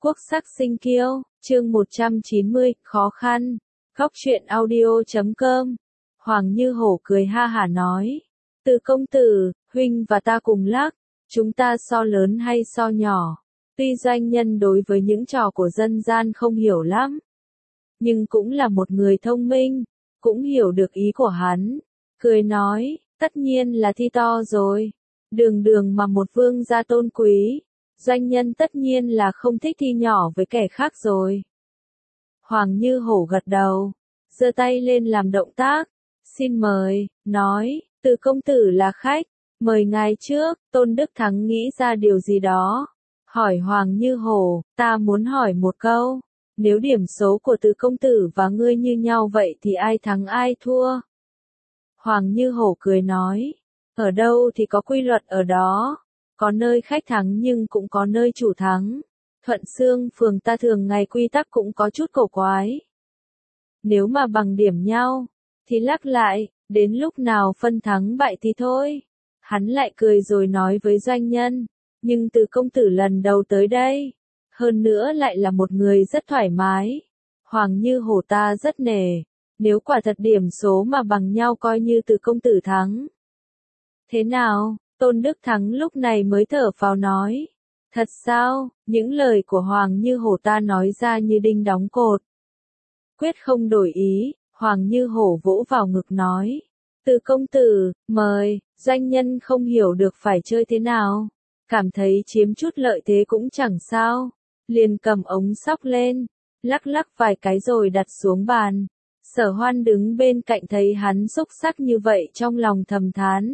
Quốc sắc sinh kiêu, chương 190, khó khăn. Góc truyện audio.com. Hoàng Như Hổ cười ha hả nói. Từ công tử, huynh và ta cùng lắc, chúng ta so lớn hay so nhỏ. Tuy doanh nhân đối với những trò của dân gian không hiểu lắm, nhưng cũng là một người thông minh, cũng hiểu được ý của hắn. Cười nói, tất nhiên là thi to rồi. Đường đường mà một vương gia tôn quý, doanh nhân tất nhiên là không thích thi nhỏ với kẻ khác rồi. Hoàng Như Hổ gật đầu, giơ tay lên làm động tác, xin mời, nói, Từ công tử là khách, mời ngài trước. Tôn Đức Thắng nghĩ ra điều gì đó, hỏi Hoàng Như Hổ, ta muốn hỏi một câu, nếu điểm số của Từ công tử và ngươi như nhau vậy thì ai thắng ai thua? Hoàng Như Hổ cười nói, ở đâu thì có quy luật ở đó, có nơi khách thắng nhưng cũng có nơi chủ thắng. Thuận Xương phường ta thường ngày quy tắc cũng có chút cổ quái. Nếu mà bằng điểm nhau, thì lắc lại, đến lúc nào phân thắng bại thì thôi. Hắn lại cười rồi nói với doanh nhân, nhưng Từ công tử lần đầu tới đây, hơn nữa lại là một người rất thoải mái. Hoàng Như Hổ ta rất nể, nếu quả thật điểm số mà bằng nhau coi như Từ công tử thắng. Thế nào? Tôn Đức Thắng lúc này mới thở phào nói. Thật sao? Những lời của Hoàng Như Hổ ta nói ra như đinh đóng cột. Quyết không đổi ý, Hoàng Như Hổ vỗ vào ngực nói. Từ công tử, mời, doanh nhân không hiểu được phải chơi thế nào. Cảm thấy chiếm chút lợi thế cũng chẳng sao. Liền cầm ống sóc lên, lắc lắc vài cái rồi đặt xuống bàn. Sở Hoan đứng bên cạnh thấy hắn xúc sắc như vậy trong lòng thầm thán.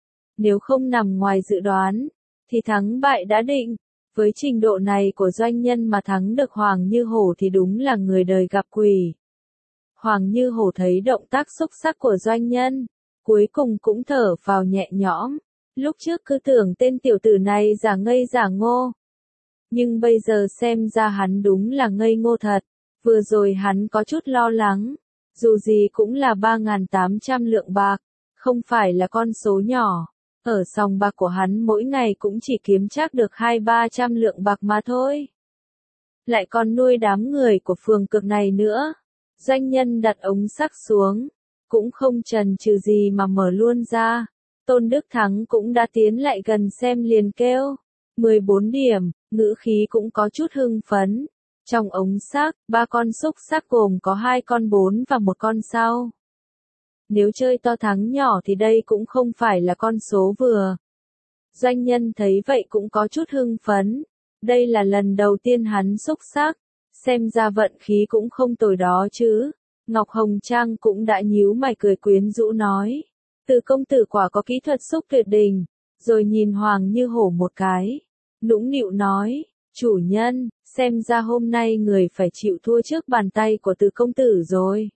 Nếu không nằm ngoài dự đoán, thì thắng bại đã định. Với trình độ này của doanh nhân mà thắng được Hoàng Như Hổ thì đúng là người đời gặp quỷ. Hoàng Như Hổ thấy động tác xúc sắc của doanh nhân, cuối cùng cũng thở phào nhẹ nhõm. Lúc trước cứ tưởng tên tiểu tử này giả ngây giả ngô. Nhưng bây giờ xem ra hắn đúng là ngây ngô thật. Vừa rồi hắn có chút lo lắng. Dù gì cũng là 3.800 lượng bạc, không phải là con số nhỏ. Ở sòng bạc của hắn mỗi ngày cũng chỉ kiếm chắc được 200-300 lượng bạc mà thôi. Lại còn nuôi đám người của phường cực này nữa. Doanh nhân đặt ống sắc xuống, cũng không chần chừ gì mà mở luôn ra. Tôn Đức Thắng cũng đã tiến lại gần xem liền kêu. 14 điểm, ngữ khí cũng có chút hưng phấn. Trong ống sắc, 3 con xúc sắc gồm có 2 con 4 và 1 con sao. Nếu chơi to thắng nhỏ thì đây cũng không phải là con số vừa. Doanh nhân thấy vậy cũng có chút hưng phấn. Đây là lần đầu tiên hắn xúc sắc. Xem ra vận khí cũng không tồi đó chứ. Ngọc Hồng Trang cũng đã nhíu mày cười quyến rũ nói. Từ công tử quả có kỹ thuật xúc tuyệt đỉnh. Rồi nhìn Hoàng Như Hổ một cái. Nũng nịu nói. Chủ nhân, xem ra hôm nay người phải chịu thua trước bàn tay của Từ công tử rồi.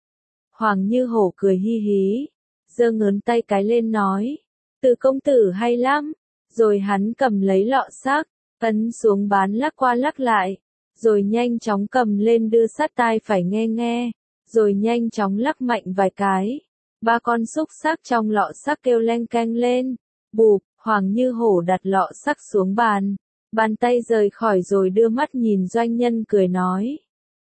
Hoàng Như Hổ cười hi hí, giơ ngón tay cái lên nói, Từ công tử hay lắm. Rồi hắn cầm lấy lọ sắc, ấn xuống bán lắc qua lắc lại, rồi nhanh chóng cầm lên đưa sát tai phải nghe nghe, rồi nhanh chóng lắc mạnh vài cái. 3 con xúc sắc trong lọ sắc kêu leng keng lên, bụp. Hoàng Như Hổ đặt lọ sắc xuống bàn tay rời khỏi rồi đưa mắt nhìn doanh nhân cười nói.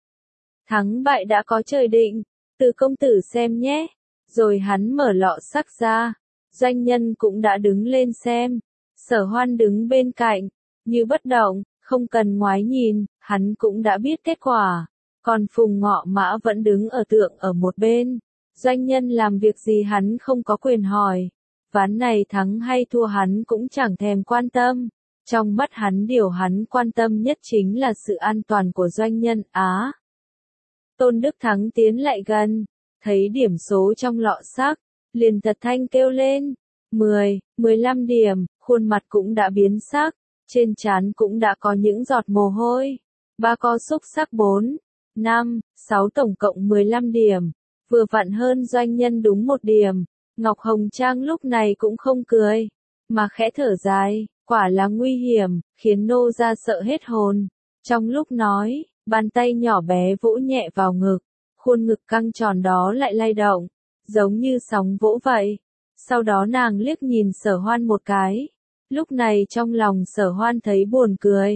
Thắng bại đã có trời định. Từ công tử xem nhé. Rồi hắn mở lọ sắc ra. Doanh nhân cũng đã đứng lên xem. Sở Hoan đứng bên cạnh, như bất động, không cần ngoái nhìn, hắn cũng đã biết kết quả. Còn Phùng Ngọ Mã vẫn đứng ở tượng ở một bên. Doanh nhân làm việc gì hắn không có quyền hỏi. Ván này thắng hay thua hắn cũng chẳng thèm quan tâm. Trong mắt hắn điều hắn quan tâm nhất chính là sự an toàn của doanh nhân Á. Tôn Đức Thắng tiến lại gần, thấy điểm số trong lọ sắc, liền thật thanh kêu lên, 10, 15 điểm, khuôn mặt cũng đã biến sắc, trên trán cũng đã có những giọt mồ hôi. 3 con xúc sắc 4, 5, 6 tổng cộng 15 điểm, vừa vặn hơn doanh nhân đúng 1 điểm. Ngọc Hồng Trang lúc này cũng không cười, mà khẽ thở dài, quả là nguy hiểm, khiến nô ra sợ hết hồn. Trong lúc nói, bàn tay nhỏ bé vỗ nhẹ vào ngực, khuôn ngực căng tròn đó lại lay động, giống như sóng vỗ vậy. Sau đó nàng liếc nhìn Sở Hoan một cái. Lúc này trong lòng Sở Hoan thấy buồn cười.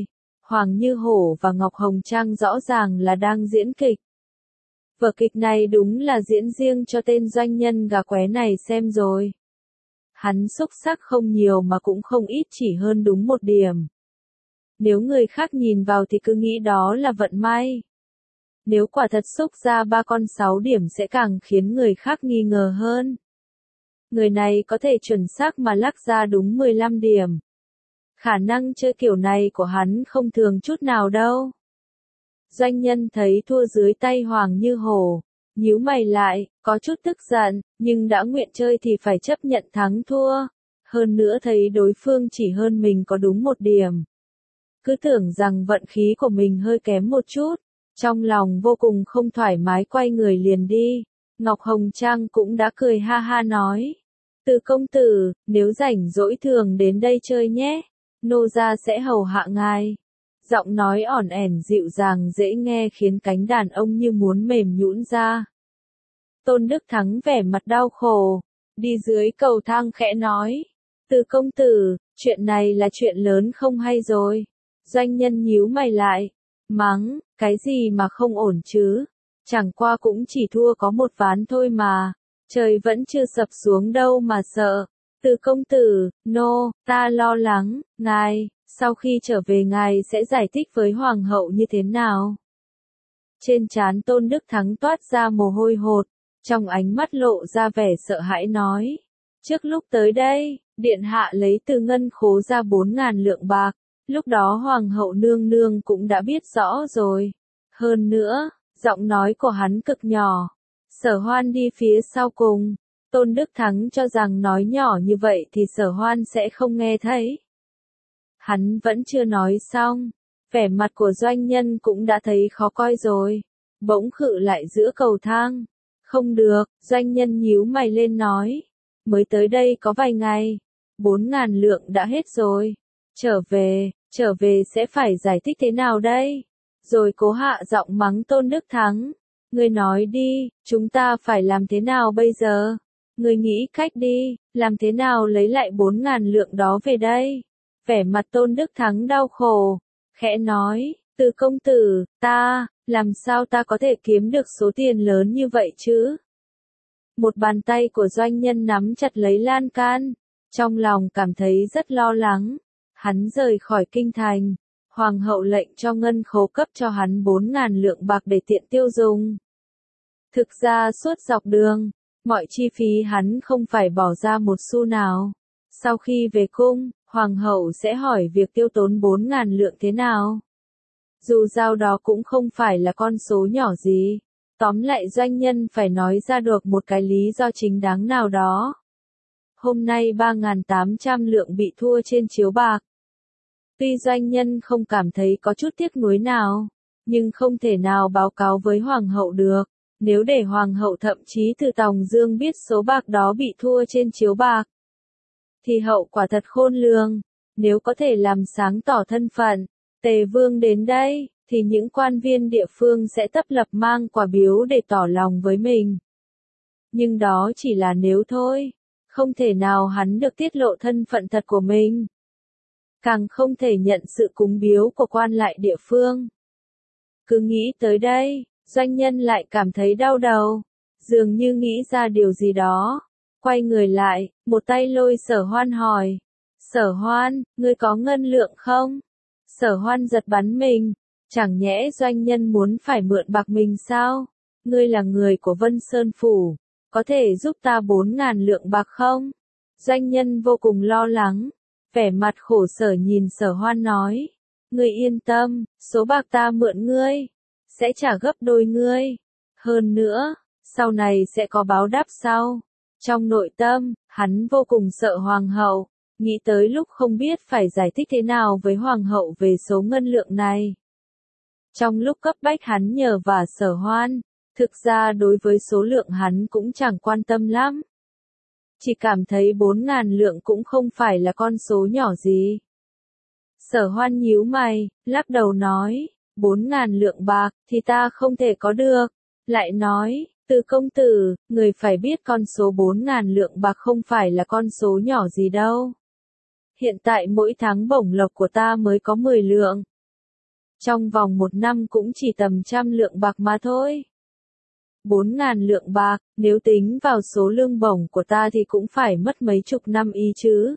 Hoàng Như Hổ và Ngọc Hồng Trang rõ ràng là đang diễn kịch. Vở kịch này đúng là diễn riêng cho tên doanh nhân gà qué này xem rồi. Hắn xúc sắc không nhiều mà cũng không ít, chỉ hơn đúng một điểm. Nếu người khác nhìn vào thì cứ nghĩ đó là vận may. Nếu quả thật xúc ra 3 con 6 điểm sẽ càng khiến người khác nghi ngờ hơn. Người này có thể chuẩn xác mà lắc ra đúng 15 điểm. Khả năng chơi kiểu này của hắn không thường chút nào đâu. Doanh nhân thấy thua dưới tay Hoàng Như Hổ, nhíu mày lại, có chút tức giận, nhưng đã nguyện chơi thì phải chấp nhận thắng thua. Hơn nữa thấy đối phương chỉ hơn mình có đúng 1 điểm. Cứ tưởng rằng vận khí của mình hơi kém một chút, trong lòng vô cùng không thoải mái, quay người liền đi. Ngọc Hồng Trang cũng đã cười ha ha nói. Từ công tử, nếu rảnh rỗi thường đến đây chơi nhé, nô gia sẽ hầu hạ ngài. Giọng nói ỏn ẻn dịu dàng dễ nghe khiến cánh đàn ông như muốn mềm nhũn ra. Tôn Đức Thắng vẻ mặt đau khổ, đi dưới cầu thang khẽ nói. Từ công tử, chuyện này là chuyện lớn không hay rồi. Doanh nhân nhíu mày lại, mắng, cái gì mà không ổn chứ, chẳng qua cũng chỉ thua có 1 ván thôi mà, trời vẫn chưa sập xuống đâu mà sợ. Từ công tử, ta lo lắng, ngài, sau khi trở về ngài sẽ giải thích với hoàng hậu như thế nào? Trên trán Tôn Đức Thắng toát ra mồ hôi hột, trong ánh mắt lộ ra vẻ sợ hãi nói. Trước lúc tới đây, điện hạ lấy từ ngân khố ra 4.000 lượng bạc. Lúc đó hoàng hậu nương nương cũng đã biết rõ rồi. Hơn nữa, giọng nói của hắn cực nhỏ. Sở Hoan đi phía sau cùng. Tôn Đức Thắng cho rằng nói nhỏ như vậy thì Sở Hoan sẽ không nghe thấy. Hắn vẫn chưa nói xong. Vẻ mặt của doanh nhân cũng đã thấy khó coi rồi. Bỗng khựng lại giữa cầu thang. Không được, doanh nhân nhíu mày lên nói. Mới tới đây có vài ngày. 4.000 lượng đã hết rồi. Trở về sẽ phải giải thích thế nào đây? Rồi cố hạ giọng mắng Tôn Đức Thắng. Ngươi nói đi, chúng ta phải làm thế nào bây giờ? Ngươi nghĩ cách đi, làm thế nào lấy lại 4.000 lượng đó về đây? Vẻ mặt Tôn Đức Thắng đau khổ, khẽ nói, Từ công tử, làm sao ta có thể kiếm được số tiền lớn như vậy chứ? Một bàn tay của doanh nhân nắm chặt lấy lan can, trong lòng cảm thấy rất lo lắng. Hắn rời khỏi kinh thành, hoàng hậu lệnh cho ngân khố cấp cho hắn 4.000 lượng bạc để tiện tiêu dùng. Thực ra suốt dọc đường, mọi chi phí hắn không phải bỏ ra một xu nào. Sau khi về cung, hoàng hậu sẽ hỏi việc tiêu tốn 4.000 lượng thế nào. Dù sao đó cũng không phải là con số nhỏ gì. Tóm lại doanh nhân phải nói ra được một cái lý do chính đáng nào đó. Hôm nay 3.800 lượng bị thua trên chiếu bạc. Tuy doanh nhân không cảm thấy có chút tiếc nuối nào, nhưng không thể nào báo cáo với hoàng hậu được. Nếu để hoàng hậu thậm chí từ Tòng Dương biết số bạc đó bị thua trên chiếu bạc, thì hậu quả thật khôn lường. Nếu có thể làm sáng tỏ thân phận, Tề Vương đến đây, thì những quan viên địa phương sẽ tấp lập mang quà biếu để tỏ lòng với mình. Nhưng đó chỉ là nếu thôi, không thể nào hắn được tiết lộ thân phận thật của mình. Càng không thể nhận sự cúng biếu của quan lại địa phương. Cứ nghĩ tới đây, doanh nhân lại cảm thấy đau đầu, dường như nghĩ ra điều gì đó. Quay người lại, một tay lôi Sở Hoan hỏi. Sở Hoan, ngươi có ngân lượng không? Sở Hoan giật bắn mình. Chẳng nhẽ doanh nhân muốn phải mượn bạc mình sao? Ngươi là người của Vân Sơn Phủ, có thể giúp ta 4.000 lượng bạc không? Doanh nhân vô cùng lo lắng, vẻ mặt khổ sở nhìn Sở Hoan nói. Ngươi yên tâm, số bạc ta mượn ngươi, sẽ trả gấp đôi ngươi. Hơn nữa, sau này sẽ có báo đáp sau. Trong nội tâm, hắn vô cùng sợ hoàng hậu, nghĩ tới lúc không biết phải giải thích thế nào với hoàng hậu về số ngân lượng này. Trong lúc cấp bách hắn nhờ vả Sở Hoan, thực ra đối với số lượng hắn cũng chẳng quan tâm lắm. Chỉ cảm thấy 4.000 lượng cũng không phải là con số nhỏ gì. Sở Hoan nhíu mày, lắc đầu nói, 4.000 lượng bạc thì ta không thể có được. Lại nói, Từ công tử, người phải biết con số 4.000 lượng bạc không phải là con số nhỏ gì đâu. Hiện tại mỗi tháng bổng lộc của ta mới có 10 lượng. Trong vòng 1 năm cũng chỉ tầm 100 lượng bạc mà thôi. 4.000 lượng bạc, nếu tính vào số lương bổng của ta thì cũng phải mất mấy chục năm y chứ.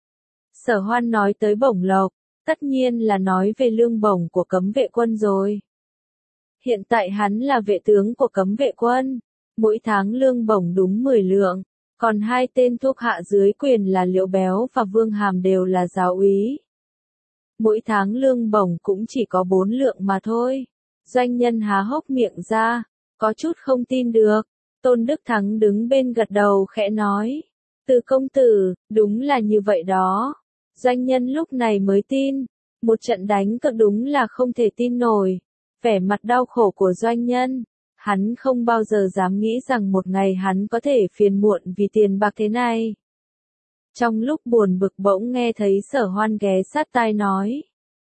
Sở Hoan nói tới bổng lộc, tất nhiên là nói về lương bổng của cấm vệ quân rồi. Hiện tại hắn là vệ tướng của cấm vệ quân, mỗi tháng lương bổng đúng 10 lượng, còn 2 tên thuộc hạ dưới quyền là Liễu Béo và Vương Hàm đều là giáo úy. Mỗi tháng lương bổng cũng chỉ có 4 lượng mà thôi. Doanh nhân há hốc miệng ra, có chút không tin được. Tôn Đức Thắng đứng bên gật đầu khẽ nói. Từ công tử, đúng là như vậy đó. Doanh nhân lúc này mới tin. Một trận đánh cực đúng là không thể tin nổi. Vẻ mặt đau khổ của doanh nhân. Hắn không bao giờ dám nghĩ rằng một ngày hắn có thể phiền muộn vì tiền bạc thế này. Trong lúc buồn bực bỗng nghe thấy Sở Hoan ghé sát tai nói.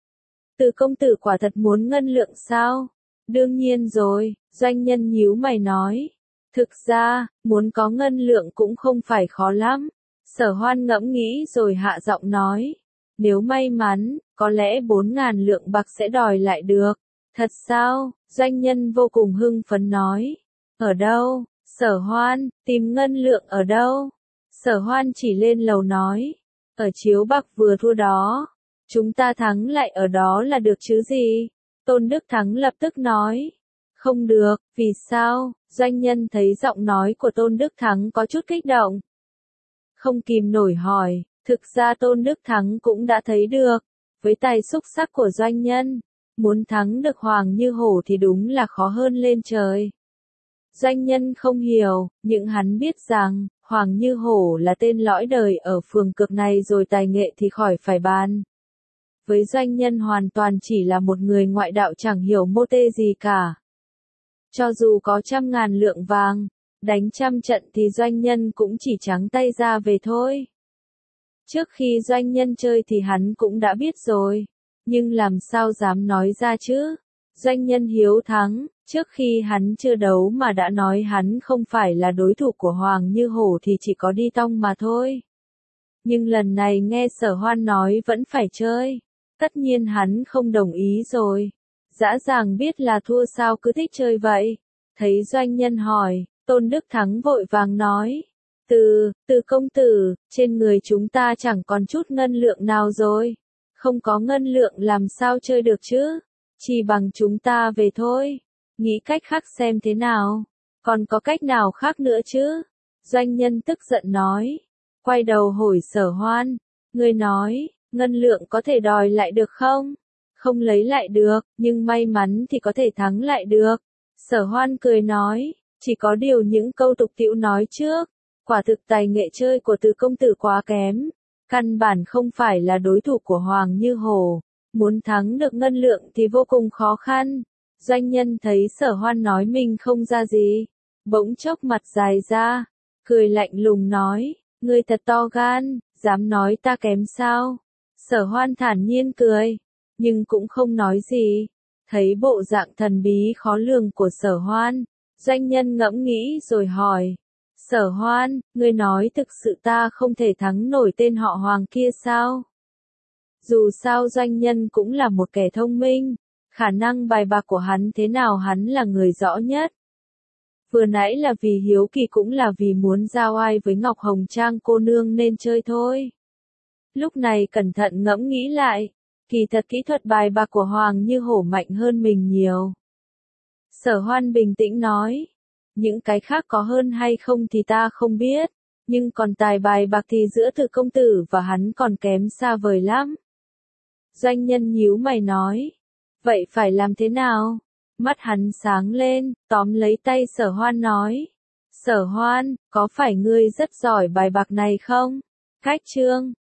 Từ công tử quả thật muốn ngân lượng sao? Đương nhiên rồi, doanh nhân nhíu mày nói. Thực ra, muốn có ngân lượng cũng không phải khó lắm. Sở Hoan ngẫm nghĩ rồi hạ giọng nói. Nếu may mắn, có lẽ 4.000 lượng bạc sẽ đòi lại được. Thật sao? Doanh nhân vô cùng hưng phấn nói. Ở đâu? Sở Hoan, tìm ngân lượng ở đâu? Sở Hoan chỉ lên lầu nói. Ở chiếu bạc vừa thua đó. Chúng ta thắng lại ở đó là được chứ gì? Tôn Đức Thắng lập tức nói. Không được, vì sao? Doanh nhân thấy giọng nói của Tôn Đức Thắng có chút kích động. Không kìm nổi hỏi, thực ra Tôn Đức Thắng cũng đã thấy được. Với tài xúc sắc của doanh nhân, muốn thắng được Hoàng Như Hổ thì đúng là khó hơn lên trời. Doanh nhân không hiểu, nhưng hắn biết rằng, Hoàng Như Hổ là tên lõi đời ở phường cực này rồi tài nghệ thì khỏi phải bàn. Với doanh nhân hoàn toàn chỉ là một người ngoại đạo chẳng hiểu mô tê gì cả. Cho dù có 100.000 lượng vàng, đánh 100 trận thì doanh nhân cũng chỉ trắng tay ra về thôi. Trước khi doanh nhân chơi thì hắn cũng đã biết rồi, nhưng làm sao dám nói ra chứ? Doanh nhân hiếu thắng, trước khi hắn chưa đấu mà đã nói hắn không phải là đối thủ của Hoàng Như Hổ thì chỉ có đi tong mà thôi. Nhưng lần này nghe Sở Hoan nói vẫn phải chơi. Tất nhiên hắn không đồng ý rồi. Dã dàng biết là thua sao cứ thích chơi vậy. Thấy doanh nhân hỏi, Tôn Đức Thắng vội vàng nói. Từ công tử, trên người chúng ta chẳng còn chút ngân lượng nào rồi. Không có ngân lượng làm sao chơi được chứ? Chỉ bằng chúng ta về thôi. Nghĩ cách khác xem thế nào. Còn có cách nào khác nữa chứ? Doanh nhân tức giận nói. Quay đầu hỏi Sở Hoan. Người nói, ngân lượng có thể đòi lại được không? Không lấy lại được, nhưng may mắn thì có thể thắng lại được. Sở Hoan cười nói, chỉ có điều những câu tục tĩu nói trước. Quả thực tài nghệ chơi của Từ công tử quá kém. Căn bản không phải là đối thủ của Hoàng Như Hổ. Muốn thắng được ngân lượng thì vô cùng khó khăn. Doanh nhân thấy Sở Hoan nói mình không ra gì. Bỗng chốc mặt dài ra. Cười lạnh lùng nói, ngươi thật to gan, dám nói ta kém sao? Sở Hoan thản nhiên cười, nhưng cũng không nói gì. Thấy bộ dạng thần bí khó lường của Sở Hoan, doanh nhân ngẫm nghĩ rồi hỏi. Sở Hoan, ngươi nói thực sự ta không thể thắng nổi tên họ Hoàng kia sao? Dù sao doanh nhân cũng là một kẻ thông minh, khả năng bài bạc của hắn thế nào hắn là người rõ nhất. Vừa nãy là vì hiếu kỳ cũng là vì muốn giao ai với Ngọc Hồng Trang cô nương nên chơi thôi. Lúc này cẩn thận ngẫm nghĩ lại, kỳ thật kỹ thuật bài bạc của Hoàng Như Hổ mạnh hơn mình nhiều. Sở Hoan bình tĩnh nói, những cái khác có hơn hay không thì ta không biết, nhưng còn tài bài bạc thì giữa Từ công tử và hắn còn kém xa vời lắm. Doanh nhân nhíu mày nói, vậy phải làm thế nào? Mắt hắn sáng lên, tóm lấy tay Sở Hoan nói. Sở Hoan, có phải ngươi rất giỏi bài bạc này không? Cách chương